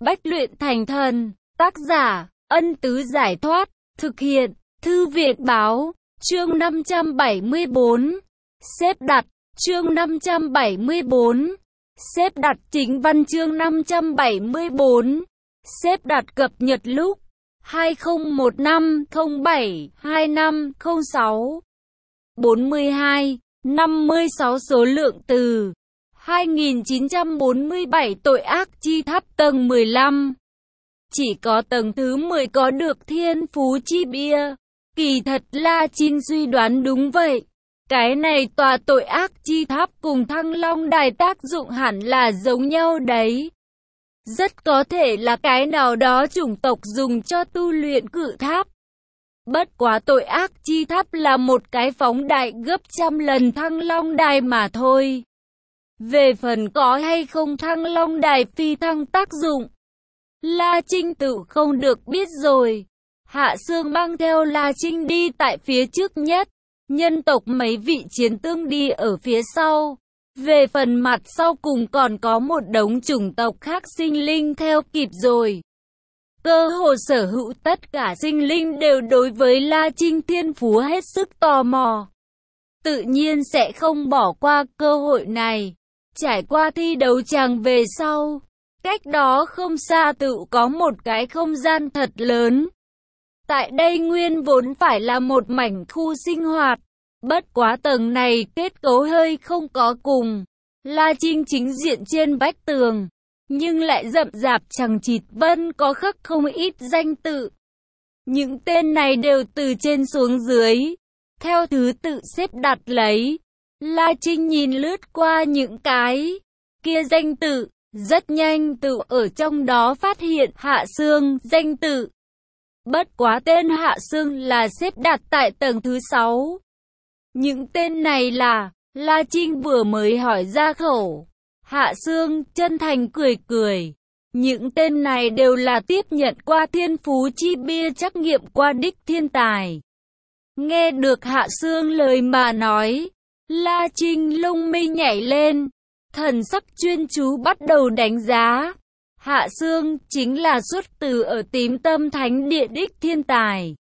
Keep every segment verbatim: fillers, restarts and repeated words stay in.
Bách luyện thành thần. Tác giả, Ân Tứ Giải Thoát. Thực hiện, Thư viện Báo. Chương năm trăm bảy mươi bốn. Xếp đặt. Chương năm trăm bảy mươi bốn. Xếp đặt chính văn. Chương năm trăm bảy mươi bốn. Xếp đặt cập nhật lúc hai không một năm không bảy hai năm không sáu. bốn mươi hai, năm mươi sáu số lượng từ hai nghìn chín trăm bốn mươi bảy. Tội ác chi tháp tầng mười lăm. Chỉ có tầng thứ mười có được thiên phú chi bia. Kỳ thật La Trinh suy đoán đúng vậy. Cái này tòa tội ác chi tháp cùng Thăng Long Đài tác dụng hẳn là giống nhau đấy. Rất có thể là cái nào đó chủng tộc dùng cho tu luyện cự tháp. Bất quá tội ác chi tháp là một cái phóng đại gấp trăm lần Thăng Long Đài mà thôi. Về phần có hay không Thăng Long Đài phi thăng tác dụng, La Trinh tự không được biết rồi. Hạ Sương mang theo La Trinh đi tại phía trước nhất, nhân tộc mấy vị chiến tướng đi ở phía sau. Về phần mặt sau cùng còn có một đống chủng tộc khác sinh linh theo kịp rồi. Cơ hồ sở hữu tất cả sinh linh đều đối với La Trinh thiên phú hết sức tò mò. Tự nhiên sẽ không bỏ qua cơ hội này. Trải qua thi đấu tràng về sau, cách đó không xa tự có một cái không gian thật lớn. Tại đây nguyên vốn phải là một mảnh khu sinh hoạt. Bất quá tầng này kết cấu hơi không có cùng. La Trinh chính diện trên vách tường, nhưng lại rậm rạp chằng chịt vân có khắc không ít danh tự. Những tên này đều từ trên xuống dưới, theo thứ tự xếp đặt lấy. La Trinh nhìn lướt qua những cái kia danh tự, rất nhanh tự ở trong đó phát hiện Hạ Sương danh tự. Bất quá tên Hạ Sương là xếp đặt tại tầng thứ sáu. Những tên này là, La Trinh vừa mới hỏi ra khẩu. Hạ Sương chân thành cười cười. Những tên này đều là tiếp nhận qua thiên phú chi bia trắc nghiệm qua đích thiên tài. Nghe được Hạ Sương lời mà nói, La Trinh lông mi nhảy lên, thần sắc chuyên chú bắt đầu đánh giá. Hạ Sương chính là xuất từ ở Tím Tâm Thánh Địa đích thiên tài.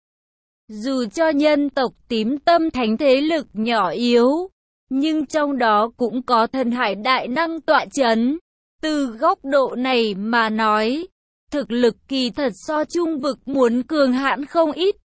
Dù cho nhân tộc Tím Tâm Thánh thế lực nhỏ yếu, nhưng trong đó cũng có thần hải đại năng tọa chấn. Từ góc độ này mà nói, thực lực kỳ thật so Trung vực muốn cường hãn không ít.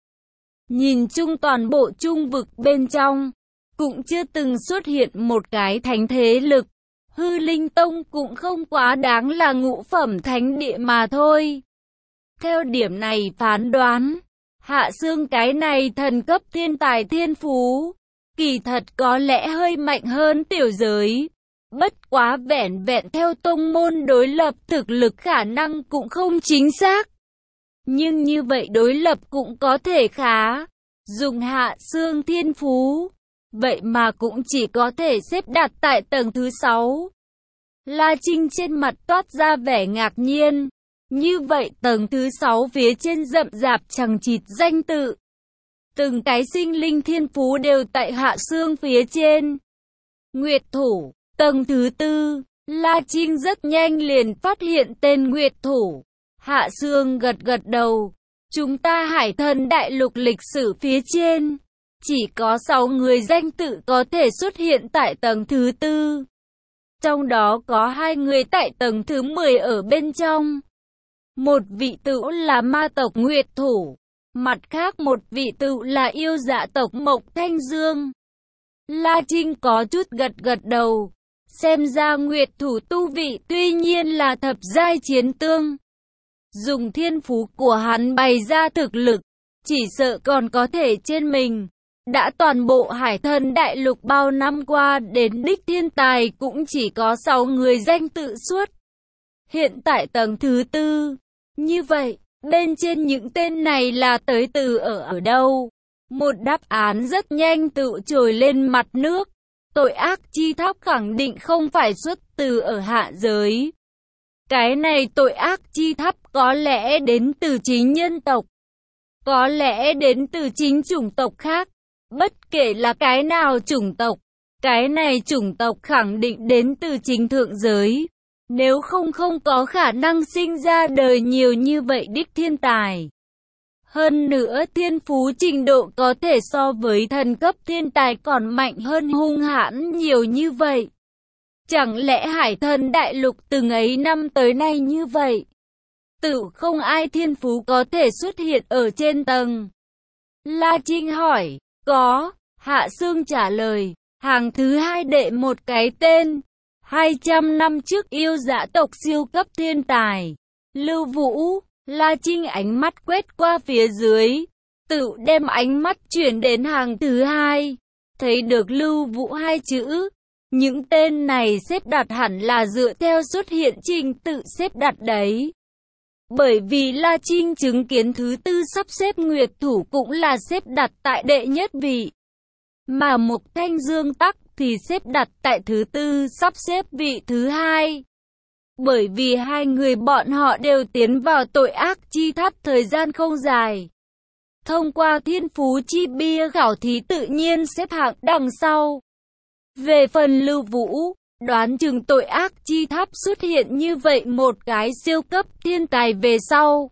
Nhìn chung toàn bộ Trung vực bên trong, cũng chưa từng xuất hiện một cái thánh thế lực. Hư Linh Tông cũng không quá đáng là ngũ phẩm thánh địa mà thôi. Theo điểm này phán đoán, Hạ Sương cái này thần cấp thiên tài thiên phú, kỳ thật có lẽ hơi mạnh hơn tiểu giới. Bất quá vẹn vẹn theo tông môn đối lập thực lực khả năng cũng không chính xác. Nhưng như vậy đối lập cũng có thể khá. Dùng Hạ Sương thiên phú, vậy mà cũng chỉ có thể xếp đặt tại tầng thứ sáu. La Trinh trên mặt toát ra vẻ ngạc nhiên. Như vậy tầng thứ sáu phía trên rậm rạp chằng chịt danh tự. Từng cái sinh linh thiên phú đều tại Hạ Sương phía trên. Nguyệt Thủ, tầng thứ tư, La Trinh rất nhanh liền phát hiện tên Nguyệt Thủ. Hạ Sương gật gật đầu. Chúng ta Hải Thần Đại Lục lịch sử phía trên, chỉ có sáu người danh tự có thể xuất hiện tại tầng thứ tư. Trong đó có hai người tại tầng thứ mười ở bên trong. Một vị tự là ma tộc Nguyệt Thủ, mặt khác một vị tự là yêu dạ tộc Mộc Thanh Dương. La Trinh có chút gật gật đầu. Xem ra Nguyệt Thủ tu vị tuy nhiên là thập giai chiến tương. Dùng thiên phú của hắn bày ra thực lực, chỉ sợ còn có thể trên mình. Đã toàn bộ Hải Thần Đại Lục bao năm qua đến đích thiên tài cũng chỉ có sáu người danh tự xuất hiện tại tầng thứ tư. Như vậy, bên trên những tên này là tới từ ở ở đâu? Một đáp án rất nhanh tự trồi lên mặt nước. Tội ác chi tháp khẳng định không phải xuất từ ở hạ giới. Cái này tội ác chi tháp có lẽ đến từ chính nhân tộc, có lẽ đến từ chính chủng tộc khác. Bất kể là cái nào chủng tộc, cái này chủng tộc khẳng định đến từ chính thượng giới. Nếu không không có khả năng sinh ra đời nhiều như vậy đích thiên tài. Hơn nữa thiên phú trình độ có thể so với thần cấp thiên tài còn mạnh hơn hung hãn nhiều như vậy. Chẳng lẽ Hải Thần Đại Lục từng ấy năm tới nay như vậy, tự không ai thiên phú có thể xuất hiện ở trên tầng? La Trinh hỏi. Có, Hạ Sương trả lời. Hàng thứ hai đệ một cái tên. hai trăm năm trước yêu dã tộc siêu cấp thiên tài. Lưu Vũ. La Trinh ánh mắt quét qua phía dưới, tự đem ánh mắt chuyển đến hàng thứ hai. Thấy được Lưu Vũ hai chữ. Những tên này xếp đặt hẳn là dựa theo xuất hiện trình tự xếp đặt đấy. Bởi vì La Trinh chứng kiến thứ tư sắp xếp nguyệt thủ cũng là xếp đặt tại đệ nhất vị. Mà Mục Thanh Dương Tắc thì xếp đặt tại thứ tư sắp xếp vị thứ hai. Bởi vì hai người bọn họ đều tiến vào tội ác chi tháp thời gian không dài. Thông qua thiên phú chi bia khảo thí tự nhiên xếp hạng đằng sau. Về phần Lưu Vũ, đoán chừng tội ác chi tháp xuất hiện như vậy một cái siêu cấp thiên tài về sau.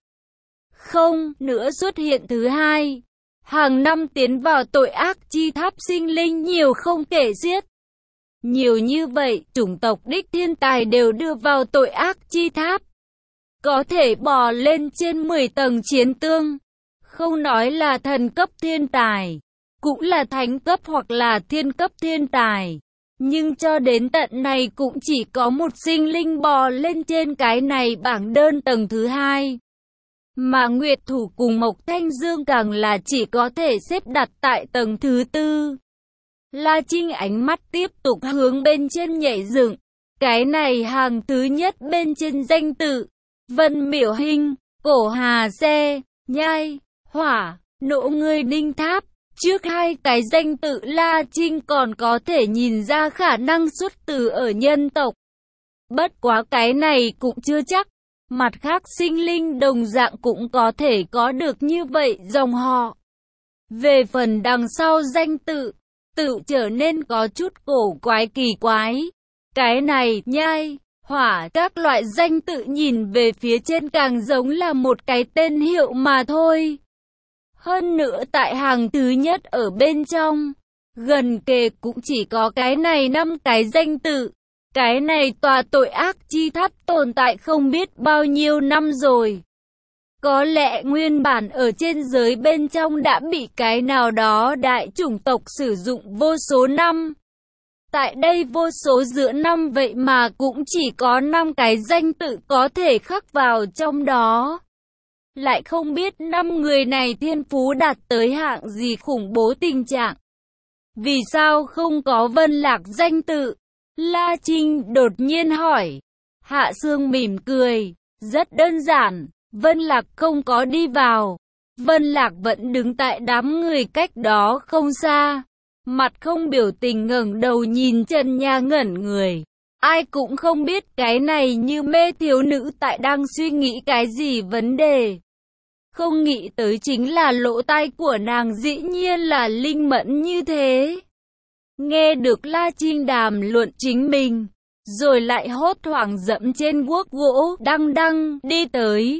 Không nữa xuất hiện thứ hai. Hàng năm tiến vào tội ác chi tháp sinh linh nhiều không kể xiết. Nhiều như vậy, chủng tộc đích thiên tài đều đưa vào tội ác chi tháp. Có thể bò lên trên mười tầng chiến tương. Không nói là thần cấp thiên tài, cũng là thánh cấp hoặc là thiên cấp thiên tài. Nhưng cho đến tận này cũng chỉ có một sinh linh bò lên trên cái này bảng đơn tầng thứ hai. Mà Nguyệt Thủ cùng Mộc Thanh Dương càng là chỉ có thể xếp đặt tại tầng thứ tư. La Trinh ánh mắt tiếp tục hướng bên trên nhảy dựng. Cái này hàng thứ nhất bên trên danh tự. Vân Miểu Hinh, Cổ Hà Xe, Nhai, Hỏa, Nộ Ngươi Đinh Tháp. Trước hai cái danh tự La Trinh còn có thể nhìn ra khả năng xuất từ ở nhân tộc. Bất quá cái này cũng chưa chắc. Mặt khác sinh linh đồng dạng cũng có thể có được như vậy dòng họ. Về phần đằng sau danh tự, tự trở nên có chút cổ quái kỳ quái. Cái này, Nhai, Hỏa, các loại danh tự nhìn về phía trên càng giống là một cái tên hiệu mà thôi. Hơn nữa tại hàng thứ nhất ở bên trong, gần kề cũng chỉ có cái này năm cái danh tự. Cái này tòa tội ác chi tháp tồn tại không biết bao nhiêu năm rồi. Có lẽ nguyên bản ở trên giới bên trong đã bị cái nào đó đại chủng tộc sử dụng vô số năm. Tại đây vô số giữa năm vậy mà cũng chỉ có năm cái danh tự có thể khắc vào trong đó. Lại không biết năm người này thiên phú đạt tới hạng gì khủng bố tình trạng. Vì sao không có Vân Lạc danh tự? La Trinh đột nhiên hỏi. Hạ Sương mỉm cười. Rất đơn giản, Vân Lạc không có đi vào. Vân Lạc vẫn đứng tại đám người cách đó không xa. Mặt không biểu tình ngẩng đầu nhìn Trần Nha ngẩn người. Ai cũng không biết cái này như mê thiếu nữ tại đang suy nghĩ cái gì vấn đề. Không nghĩ tới chính là lỗ tai của nàng dĩ nhiên là linh mẫn như thế. Nghe được La Trinh đàm luận chính mình, rồi lại hốt hoảng dẫm trên guốc gỗ đăng đăng đi tới.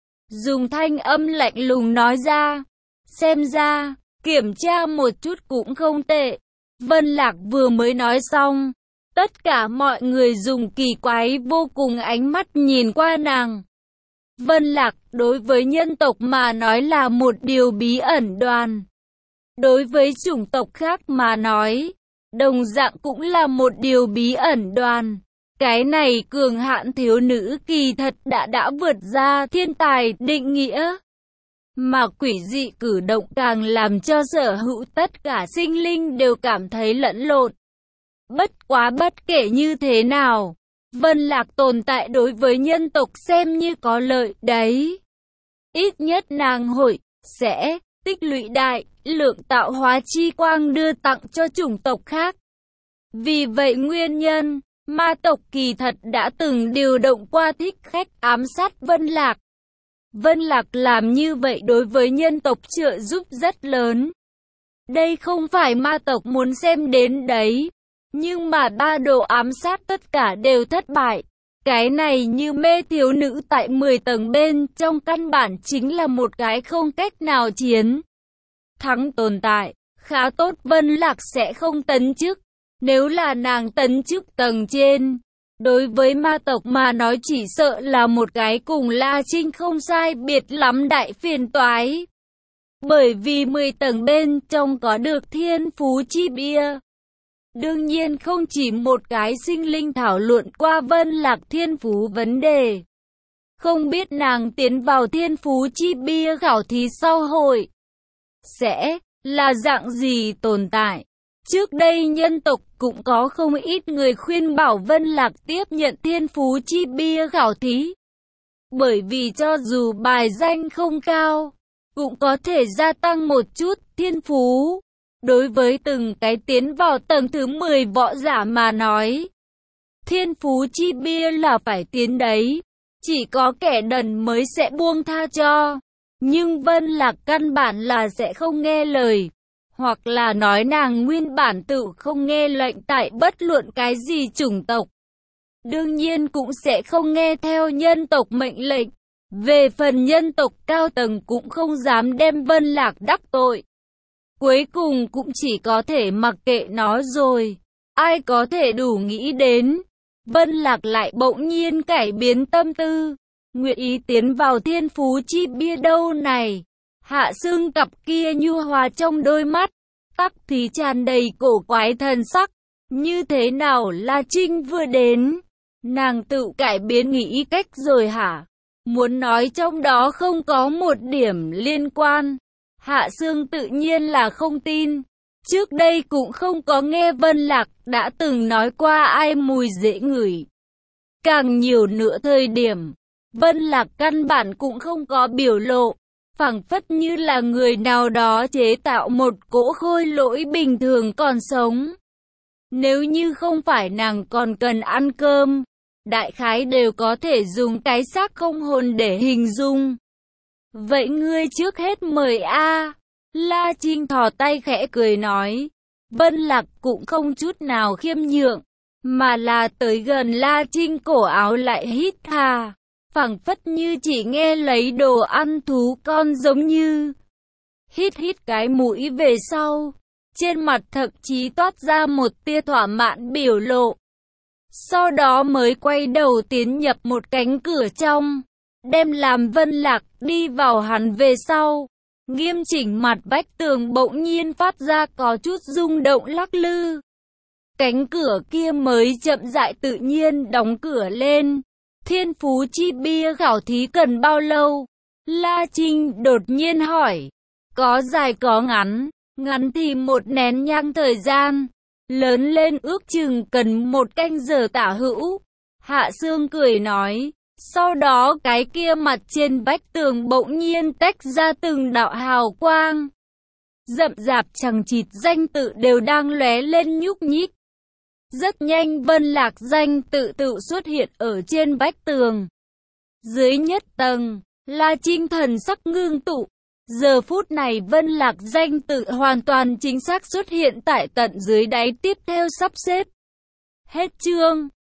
Dùng thanh âm lạnh lùng nói ra, xem ra, kiểm tra một chút cũng không tệ. Vân Lạc vừa mới nói xong, tất cả mọi người dùng kỳ quái vô cùng ánh mắt nhìn qua nàng. Vân Lạc đối với nhân tộc mà nói là một điều bí ẩn đoàn. Đối với chủng tộc khác mà nói, đồng dạng cũng là một điều bí ẩn đoàn. Cái này cường hạn thiếu nữ kỳ thật đã đã vượt ra thiên tài định nghĩa. Mà quỷ dị cử động càng làm cho sở hữu tất cả sinh linh đều cảm thấy lẫn lộn. Bất quá bất kể như thế nào, Vân Lạc tồn tại đối với nhân tộc xem như có lợi đấy. Ít nhất nàng hội, sẽ, tích lũy đại, lượng tạo hóa chi quang đưa tặng cho chủng tộc khác. Vì vậy nguyên nhân, ma tộc kỳ thật đã từng điều động qua thích khách ám sát Vân Lạc. Vân Lạc làm như vậy đối với nhân tộc trợ giúp rất lớn. Đây không phải ma tộc muốn xem đến đấy. Nhưng mà ba đồ ám sát tất cả đều thất bại. Cái này như mê thiếu nữ tại mười tầng bên trong, căn bản chính là một cái không cách nào chiến thắng tồn tại. Khá tốt, Vân Lạc sẽ không tấn chức. Nếu là nàng tấn chức tầng trên, đối với ma tộc mà nói chỉ sợ là một cái cùng La Trinh không sai biệt lắm đại phiền toái. Bởi vì mười tầng bên trong có được thiên phú chi bia. Đương nhiên không chỉ một cái sinh linh thảo luận qua Vân Lạc thiên phú vấn đề. Không biết nàng tiến vào thiên phú chi bia khảo thí sau hội sẽ là dạng gì tồn tại. Trước đây nhân tộc cũng có không ít người khuyên bảo Vân Lạc tiếp nhận thiên phú chi bia khảo thí. Bởi vì cho dù bài danh không cao, cũng có thể gia tăng một chút thiên phú. Đối với từng cái tiến vào tầng thứ mười võ giả mà nói, thiên phú chi bia là phải tiến đấy. Chỉ có kẻ đần mới sẽ buông tha cho. Nhưng Vân Lạc căn bản là sẽ không nghe lời. Hoặc là nói nàng nguyên bản tự không nghe lệnh tại bất luận cái gì chủng tộc. Đương nhiên cũng sẽ không nghe theo nhân tộc mệnh lệnh. Về phần nhân tộc cao tầng cũng không dám đem Vân Lạc đắc tội. Cuối cùng cũng chỉ có thể mặc kệ nó rồi. Ai có thể đủ nghĩ đến. Vân Lạc lại bỗng nhiên cải biến tâm tư. Nguyện ý tiến vào thiên phú chi bia đâu này. Hạ Sương cặp kia nhu hòa trong đôi mắt. Tắc thì tràn đầy cổ quái thần sắc. Như thế nào La Trinh vừa đến. Nàng tự cải biến nghĩ cách rồi hả? Muốn nói trong đó không có một điểm liên quan. Hạ Sương tự nhiên là không tin. Trước đây cũng không có nghe Vân Lạc đã từng nói qua ai mùi dễ ngửi. Càng nhiều nữa thời điểm, Vân Lạc căn bản cũng không có biểu lộ. Phảng phất như là người nào đó chế tạo một cỗ khôi lỗi bình thường còn sống. Nếu như không phải nàng còn cần ăn cơm, đại khái đều có thể dùng cái xác không hồn để hình dung. Vậy ngươi trước hết mời a. La Trinh thò tay khẽ cười nói. Vân Lạc cũng không chút nào khiêm nhượng, mà là tới gần La Trinh cổ áo lại hít hà. Phảng phất như chỉ nghe lấy đồ ăn thú con giống như. Hít hít cái mũi về sau. Trên mặt thậm chí toát ra một tia thỏa mãn biểu lộ. Sau đó mới quay đầu tiến nhập một cánh cửa trong. Đem làm Vân Lạc đi vào hắn về sau. Nghiêm chỉnh mặt vách tường bỗng nhiên phát ra có chút rung động lắc lư. Cánh cửa kia mới chậm rãi tự nhiên đóng cửa lên. Thiên phú chi bia khảo thí cần bao lâu? La Trinh đột nhiên hỏi. Có dài có ngắn. Ngắn thì một nén nhang thời gian. Lớn lên ước chừng cần một canh giờ tả hữu. Hạ Sương cười nói. Sau đó cái kia mặt trên vách tường bỗng nhiên tách ra từng đạo hào quang. Rậm rạp chằng chịt danh tự đều đang lóe lên nhúc nhích. Rất nhanh Vân Lạc danh tự tự xuất hiện ở trên vách tường. Dưới nhất tầng, La Trinh thần sắc ngưng tụ. Giờ phút này Vân Lạc danh tự hoàn toàn chính xác xuất hiện tại tận dưới đáy, tiếp theo sắp xếp. Hết chương.